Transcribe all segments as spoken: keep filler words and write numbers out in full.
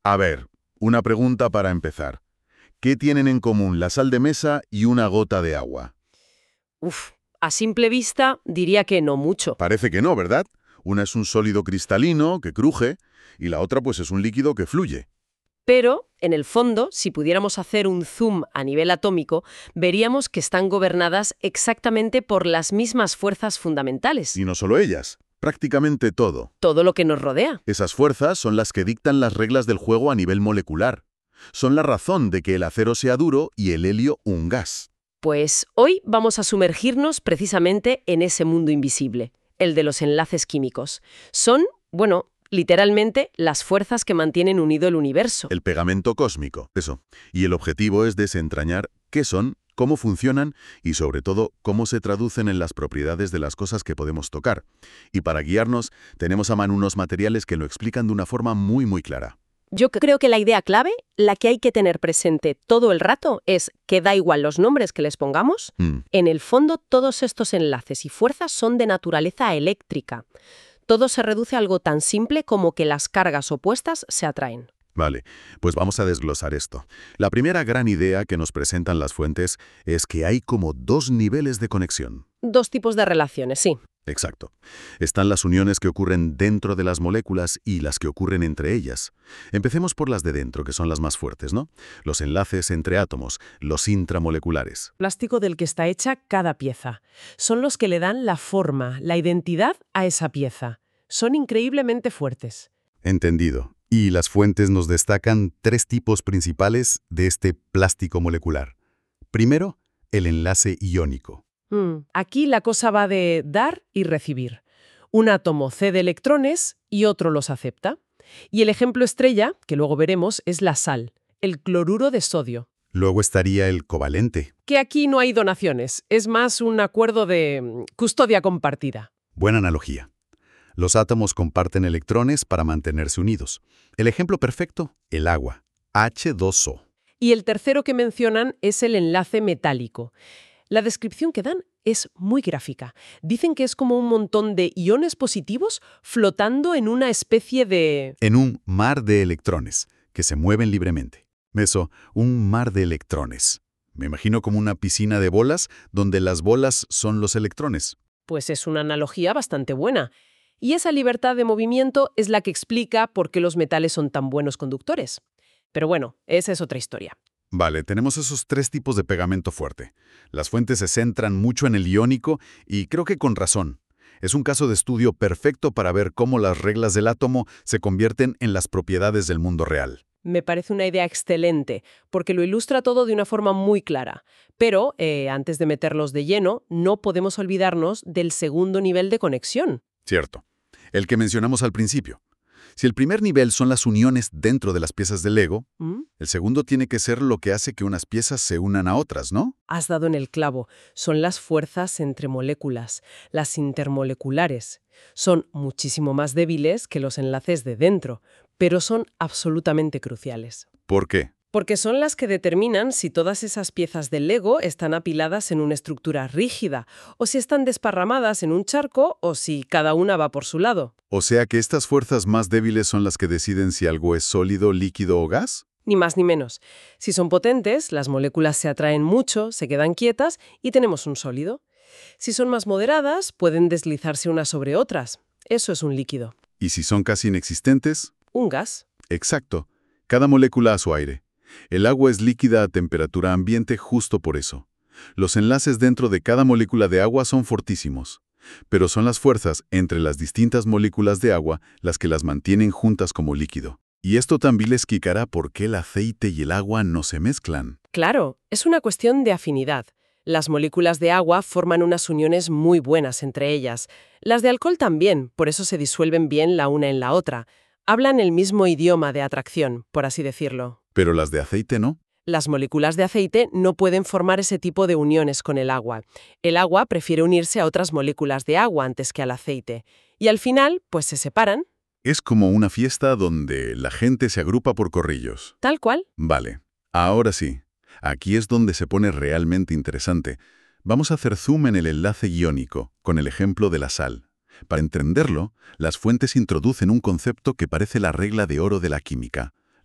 A ver, una pregunta para empezar. ¿Qué tienen en común la sal de mesa y una gota de agua? Uf, a simple vista diría que no mucho. Parece que no, ¿verdad? Una es un sólido cristalino que cruje y la otra pues es un líquido que fluye. Pero, en el fondo, si pudiéramos hacer un zoom a nivel atómico, veríamos que están gobernadas exactamente por las mismas fuerzas fundamentales. Y no solo ellas, prácticamente todo. Todo lo que nos rodea. Esas fuerzas son las que dictan las reglas del juego a nivel molecular. Son la razón de que el acero sea duro y el helio un gas. Pues hoy vamos a sumergirnos precisamente en ese mundo invisible, el de los enlaces químicos. Son, bueno, literalmente las fuerzas que mantienen unido el universo. El pegamento cósmico, eso. Y el objetivo es desentrañar qué son, cómo funcionan y, sobre todo, cómo se traducen en las propiedades de las cosas que podemos tocar. Y para guiarnos, tenemos a mano unos materiales que lo explican de una forma muy, muy clara. Yo creo que la idea clave, la que hay que tener presente todo el rato, es que da igual los nombres que les pongamos, Mm. en el fondo todos estos enlaces y fuerzas son de naturaleza eléctrica. Todo se reduce a algo tan simple como que las cargas opuestas se atraen. Vale, pues vamos a desglosar esto. La primera gran idea que nos presentan las fuentes es que hay como dos niveles de conexión. Dos tipos de relaciones, sí. Exacto. Están las uniones que ocurren dentro de las moléculas y las que ocurren entre ellas. Empecemos por las de dentro, que son las más fuertes, ¿no? Los enlaces entre átomos, los intramoleculares. Plástico del que está hecha cada pieza. Son los que le dan la forma, la identidad a esa pieza. Son increíblemente fuertes. Entendido. Y las fuentes nos destacan tres tipos principales de este plástico molecular. Primero, el enlace iónico. Mm, Aquí la cosa va de dar y recibir. Un átomo cede electrones y otro los acepta. Y el ejemplo estrella, que luego veremos, es la sal, el cloruro de sodio. Luego estaría el covalente. Que aquí no hay donaciones, es más un acuerdo de mm, custodia compartida. Buena analogía. Los átomos comparten electrones para mantenerse unidos. El ejemplo perfecto, el agua, hache dos o. Y el tercero que mencionan es el enlace metálico. La descripción que dan es muy gráfica. Dicen que es como un montón de iones positivos flotando en una especie de... En un mar de electrones, que se mueven libremente. Eso, un mar de electrones. Me imagino como una piscina de bolas, donde las bolas son los electrones. Pues es una analogía bastante buena. Y esa libertad de movimiento es la que explica por qué los metales son tan buenos conductores. Pero bueno, esa es otra historia. Vale, tenemos esos tres tipos de pegamento fuerte. Las fuentes se centran mucho en el iónico y creo que con razón. Es un caso de estudio perfecto para ver cómo las reglas del átomo se convierten en las propiedades del mundo real. Me parece una idea excelente, porque lo ilustra todo de una forma muy clara. Pero, eh, antes de meterlos de lleno, no podemos olvidarnos del segundo nivel de conexión. Cierto. El que mencionamos al principio. Si el primer nivel son las uniones dentro de las piezas del Lego, ¿Mm? el segundo tiene que ser lo que hace que unas piezas se unan a otras, ¿no? Has dado en el clavo. Son las fuerzas entre moléculas, las intermoleculares. Son muchísimo más débiles que los enlaces de dentro, pero son absolutamente cruciales. ¿Por qué? Porque son las que determinan si todas esas piezas del Lego están apiladas en una estructura rígida, o si están desparramadas en un charco, o si cada una va por su lado. O sea que estas fuerzas más débiles son las que deciden si algo es sólido, líquido o gas. Ni más ni menos. Si son potentes, las moléculas se atraen mucho, se quedan quietas y tenemos un sólido. Si son más moderadas, pueden deslizarse unas sobre otras. Eso es un líquido. ¿Y si son casi inexistentes? Un gas. Exacto. Cada molécula a su aire. El agua es líquida a temperatura ambiente justo por eso. Los enlaces dentro de cada molécula de agua son fortísimos. Pero son las fuerzas entre las distintas moléculas de agua las que las mantienen juntas como líquido. Y esto también les explicará por qué el aceite y el agua no se mezclan. Claro, es una cuestión de afinidad. Las moléculas de agua forman unas uniones muy buenas entre ellas. Las de alcohol también, por eso se disuelven bien la una en la otra. Hablan el mismo idioma de atracción, por así decirlo. Pero las de aceite no. Las moléculas de aceite no pueden formar ese tipo de uniones con el agua. El agua prefiere unirse a otras moléculas de agua antes que al aceite. Y al final, pues se separan. Es como una fiesta donde la gente se agrupa por corrillos. Tal cual. Vale, ahora sí. Aquí es donde se pone realmente interesante. Vamos a hacer zoom en el enlace iónico, con el ejemplo de la sal. Para entenderlo, las fuentes introducen un concepto que parece la regla de oro de la química,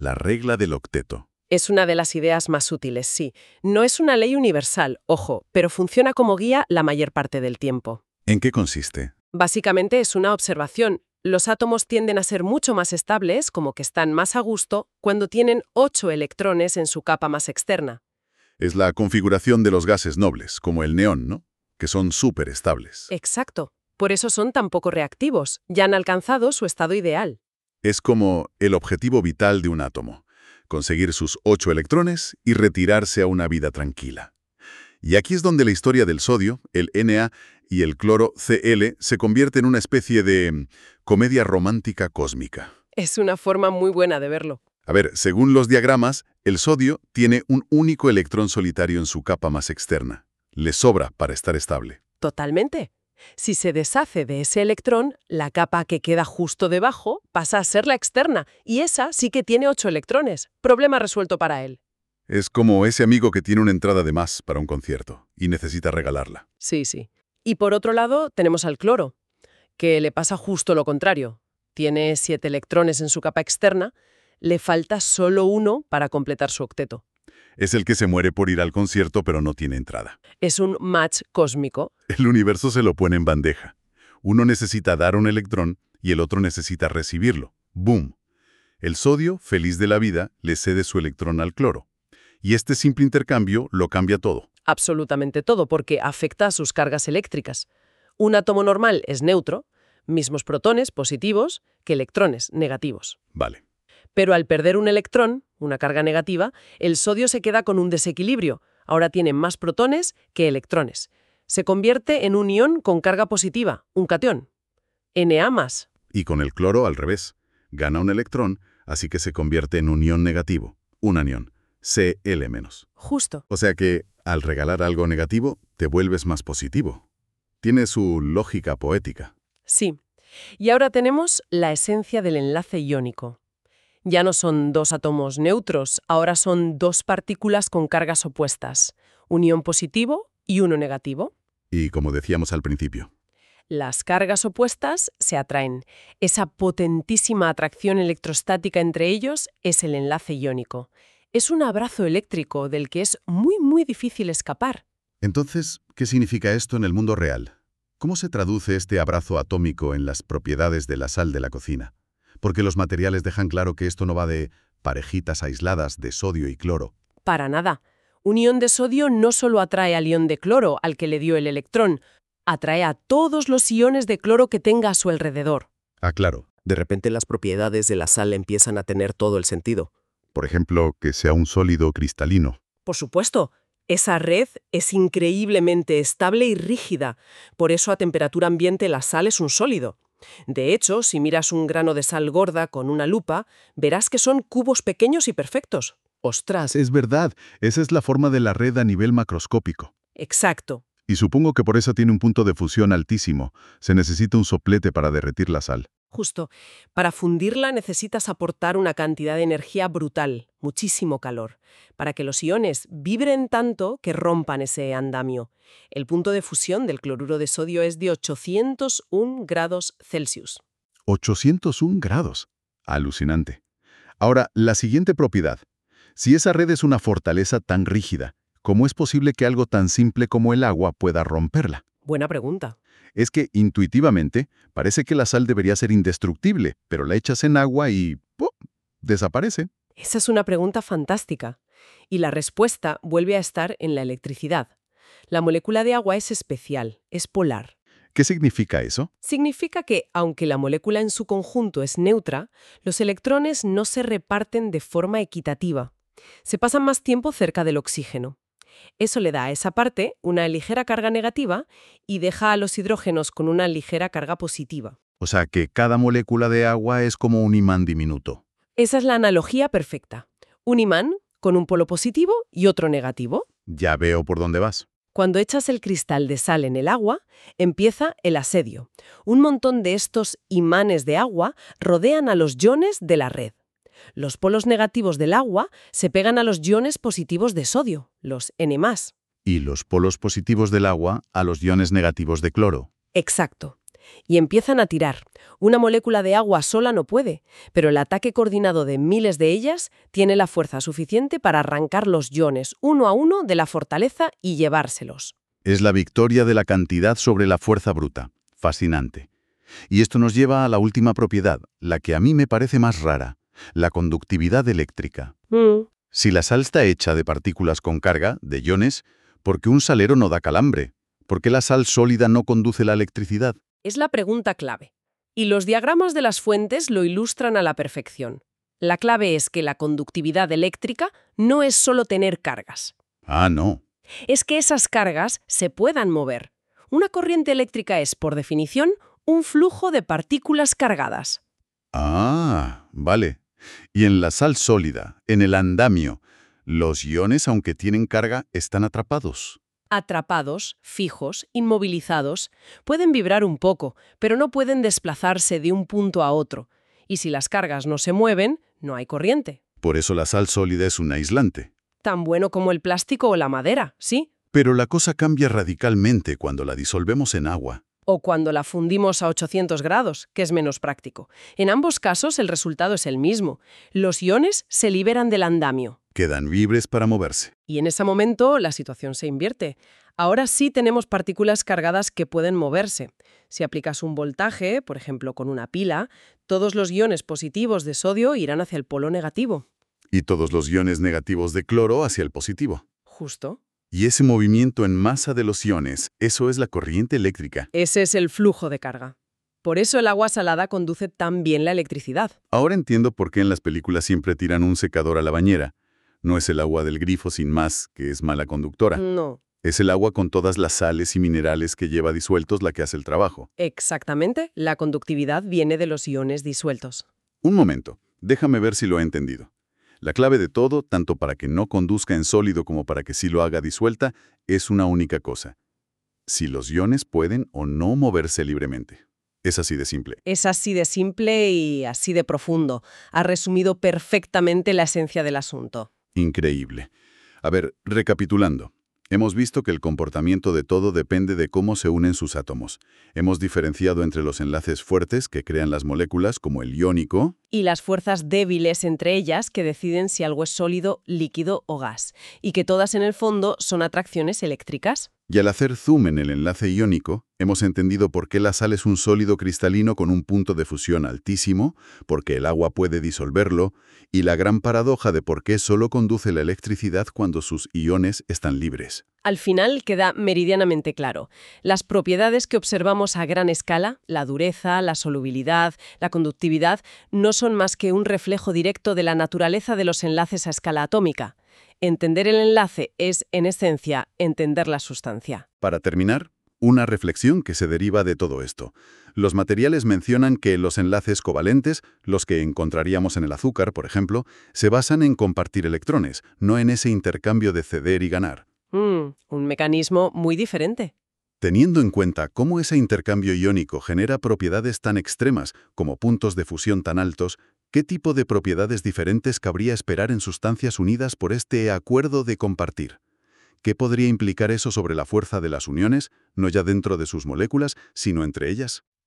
La regla del octeto. Es una de las ideas más útiles, sí. No es una ley universal, ojo, pero funciona como guía la mayor parte del tiempo. ¿En qué consiste? Básicamente es una observación. Los átomos tienden a ser mucho más estables, como que están más a gusto, cuando tienen ocho electrones en su capa más externa. Es la configuración de los gases nobles, como el neón, ¿no? Que son súper estables. Exacto. Por eso son tan poco reactivos. Ya han alcanzado su estado ideal. Es como el objetivo vital de un átomo: conseguir sus ocho electrones y retirarse a una vida tranquila. Y aquí es donde la historia del sodio, el N A y el cloro C L se convierte en una especie de mm, comedia romántica cósmica. Es una forma muy buena de verlo. A ver, según los diagramas, el sodio tiene un único electrón solitario en su capa más externa. Le sobra para estar estable. Totalmente. Si se deshace de ese electrón, la capa que queda justo debajo pasa a ser la externa, y esa sí que tiene ocho electrones. Problema resuelto para él. Es como ese amigo que tiene una entrada de más para un concierto y necesita regalarla. Sí, sí. Y por otro lado, tenemos al cloro, que le pasa justo lo contrario. Tiene siete electrones en su capa externa, le falta solo uno para completar su octeto. Es el que se muere por ir al concierto pero no tiene entrada. Es un match cósmico. El universo se lo pone en bandeja. Uno necesita dar un electrón y el otro necesita recibirlo. ¡Boom! El sodio, feliz de la vida, le cede su electrón al cloro. Y este simple intercambio lo cambia todo. Absolutamente todo, porque afecta a sus cargas eléctricas. Un átomo normal es neutro, mismos protones positivos que electrones negativos. Vale. Pero al perder un electrón, una carga negativa, el sodio se queda con un desequilibrio. Ahora tiene más protones que electrones. Se convierte en un ion con carga positiva, un catión. Na más. Y con el cloro al revés. Gana un electrón, así que se convierte en un ion negativo, un anión, C L menos. Justo. O sea que, al regalar algo negativo, te vuelves más positivo. Tiene su lógica poética. Sí. Y ahora tenemos la esencia del enlace iónico. Ya no son dos átomos neutros, ahora son dos partículas con cargas opuestas, un ion positivo y uno negativo. Y como decíamos al principio, Las cargas opuestas se atraen. Esa potentísima atracción electrostática entre ellos es el enlace iónico. Es un abrazo eléctrico del que es muy, muy difícil escapar. entonces, ¿qué significa esto en el mundo real? ¿Cómo se traduce este abrazo atómico en las propiedades de la sal de la cocina? Porque los materiales dejan claro que esto no va de parejitas aisladas de sodio y cloro. Para nada. Un ion de sodio no solo atrae al ion de cloro, al que le dio el electrón, atrae a todos los iones de cloro que tenga a su alrededor. Ah, claro. De repente las propiedades de la sal empiezan a tener todo el sentido. Por ejemplo, que sea un sólido cristalino. Por supuesto, esa red es increíblemente estable y rígida. Por eso a temperatura ambiente la sal es un sólido. De hecho, si miras un grano de sal gorda con una lupa, verás que son cubos pequeños y perfectos. ¡Ostras! Es verdad. Esa es la forma de la red a nivel macroscópico. Exacto. Y supongo que por eso tiene un punto de fusión altísimo. Se necesita un soplete para derretir la sal. Justo. Para fundirla necesitas aportar una cantidad de energía brutal, muchísimo calor, para que los iones vibren tanto que rompan ese andamio. El punto de fusión del cloruro de sodio es de ochocientos un grados Celsius. ochocientos un grados. Alucinante. Ahora, la siguiente propiedad. Si esa red es una fortaleza tan rígida, ¿cómo es posible que algo tan simple como el agua pueda romperla? Buena pregunta. Es que, intuitivamente, parece que la sal debería ser indestructible, pero la echas en agua y ¡pum!, desaparece. Esa es una pregunta fantástica. Y la respuesta vuelve a estar en la electricidad. La molécula de agua es especial, es polar. ¿Qué significa eso? Significa que, aunque la molécula en su conjunto es neutra, los electrones no se reparten de forma equitativa. Se pasan más tiempo cerca del oxígeno. Eso le da a esa parte una ligera carga negativa y deja a los hidrógenos con una ligera carga positiva. O sea que cada molécula de agua es como un imán diminuto. Esa es la analogía perfecta. Un imán con un polo positivo y otro negativo. Ya veo por dónde vas. Cuando echas el cristal de sal en el agua, empieza el asedio. Un montón de estos imanes de agua rodean a los iones de la red. Los polos negativos del agua se pegan a los iones positivos de sodio, los N más. Y los polos positivos del agua a los iones negativos de cloro. Exacto. Y empiezan a tirar. Una molécula de agua sola no puede, pero el ataque coordinado de miles de ellas tiene la fuerza suficiente para arrancar los iones uno a uno de la fortaleza y llevárselos. Es la victoria de la cantidad sobre la fuerza bruta. Fascinante. Y esto nos lleva a la última propiedad, la que a mí me parece más rara, la conductividad eléctrica. Mm. Si la sal está hecha de partículas con carga, de iones, ¿por qué un salero no da calambre? ¿Por qué la sal sólida no conduce la electricidad? Es la pregunta clave. Y los diagramas de las fuentes lo ilustran a la perfección. La clave es que la conductividad eléctrica no es solo tener cargas. Ah, no. Es que esas cargas se puedan mover. Una corriente eléctrica es, por definición, un flujo de partículas cargadas. Ah, vale. Y en la sal sólida, en el andamio, los iones, aunque tienen carga, están atrapados. Atrapados, fijos, inmovilizados, pueden vibrar un poco, pero no pueden desplazarse de un punto a otro. Y si las cargas no se mueven, no hay corriente. Por eso la sal sólida es un aislante. Tan bueno como el plástico o la madera, ¿sí? Pero la cosa cambia radicalmente cuando la disolvemos en agua. O cuando la fundimos a ochocientos grados, que es menos práctico. En ambos casos el resultado es el mismo. Los iones se liberan del andamio. Quedan libres para moverse. Y en ese momento la situación se invierte. Ahora sí tenemos partículas cargadas que pueden moverse. Si aplicas un voltaje, por ejemplo con una pila, todos los iones positivos de sodio irán hacia el polo negativo. Y todos los iones negativos de cloro hacia el positivo. Justo. Y ese movimiento en masa de los iones, eso es la corriente eléctrica. Ese es el flujo de carga. Por eso el agua salada conduce tan bien la electricidad. Ahora entiendo por qué en las películas siempre tiran un secador a la bañera. No es el agua del grifo sin más, que es mala conductora. No. Es el agua con todas las sales y minerales que lleva disueltos la que hace el trabajo. Exactamente. La conductividad viene de los iones disueltos. Un momento, déjame ver si lo he entendido. La clave de todo, tanto para que no conduzca en sólido como para que sí lo haga disuelta, es una única cosa. Si los iones pueden o no moverse libremente. Es así de simple. Es así de simple y así de profundo. Ha resumido perfectamente la esencia del asunto. Increíble. A ver, recapitulando. Hemos visto que el comportamiento de todo depende de cómo se unen sus átomos. Hemos diferenciado entre los enlaces fuertes que crean las moléculas, como el iónico, Y las fuerzas débiles entre ellas que deciden si algo es sólido, líquido o gas. Y que todas en el fondo son atracciones eléctricas. y al hacer zoom en el enlace iónico, hemos entendido por qué la sal es un sólido cristalino con un punto de fusión altísimo, porque el agua puede disolverlo, y la gran paradoja de por qué solo conduce la electricidad cuando sus iones están libres. Al final queda meridianamente claro. Las propiedades que observamos a gran escala, la dureza, la solubilidad, la conductividad, no son más que un reflejo directo de la naturaleza de los enlaces a escala atómica. Entender el enlace es, en esencia, entender la sustancia. Para terminar, una reflexión que se deriva de todo esto. Los materiales mencionan que los enlaces covalentes, los que encontraríamos en el azúcar, por ejemplo, se basan en compartir electrones, no en ese intercambio de ceder y ganar. Mm, un mecanismo muy diferente. Teniendo en cuenta cómo ese intercambio iónico genera propiedades tan extremas como puntos de fusión tan altos, ¿qué tipo de propiedades diferentes cabría esperar en sustancias unidas por este acuerdo de compartir? ¿Qué podría implicar eso sobre la fuerza de las uniones, no ya dentro de sus moléculas, sino entre ellas?